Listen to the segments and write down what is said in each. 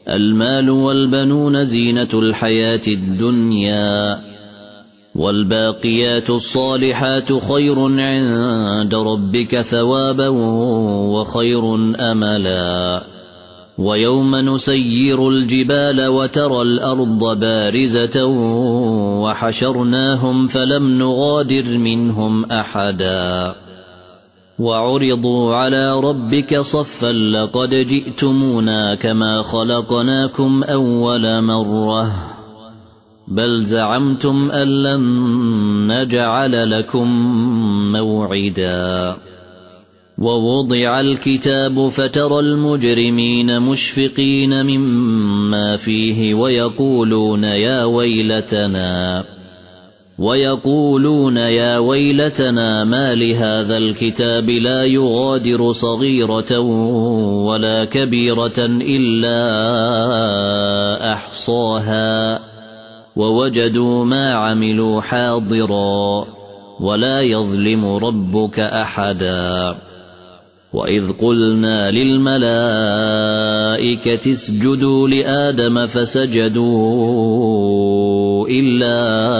المال والبنون زينة الحياة الدنيا والباقيات الصالحات خير عند ربك ثوابا وخير أملا ويوم نسير الجبال وترى الأرض بارزة وحشرناهم فلم نغادر منهم أحدا وعرضوا على ربك صفا لقد جئتمونا كما خلقناكم أول مرة بل زعمتم أن لن نجعل لكم موعدا ووضع الكتاب فترى المجرمين مشفقين مما فيه ويقولون يا ويلتنا ما لهذا الكتاب لا يغادر صغيرة ولا كبيرة إلا أحصاها ووجدوا ما عملوا حاضرا ولا يظلم ربك أحدا وإذ قلنا للملائكة اسجدوا لآدم فسجدوا إلا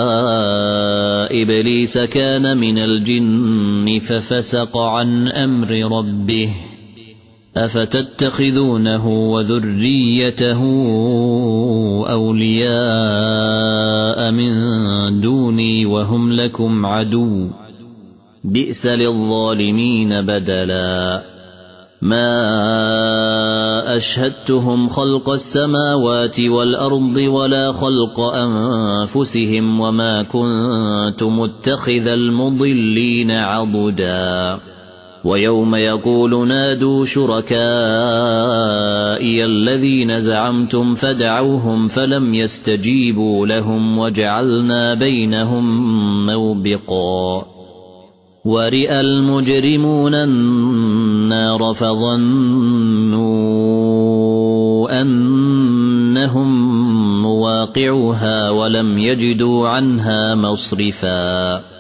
إبليس كان من الجن ففسق عن أمر ربه أفتتخذونه وذريته أولياء من دوني وهم لكم عدو بئس للظالمين بدلا ما أشهدتهم خلق السماوات والأرض ولا خلق أنفسهم وما كنت متخذ المضلين عضدا ويوم يقول نادوا شركائي الذين زعمتم فدعوهم فلم يستجيبوا لهم وجعلنا بينهم موبقا ورئ المجرمون النار فظنوا أنهم مواقعها ولم يجدوا عنها مصرفا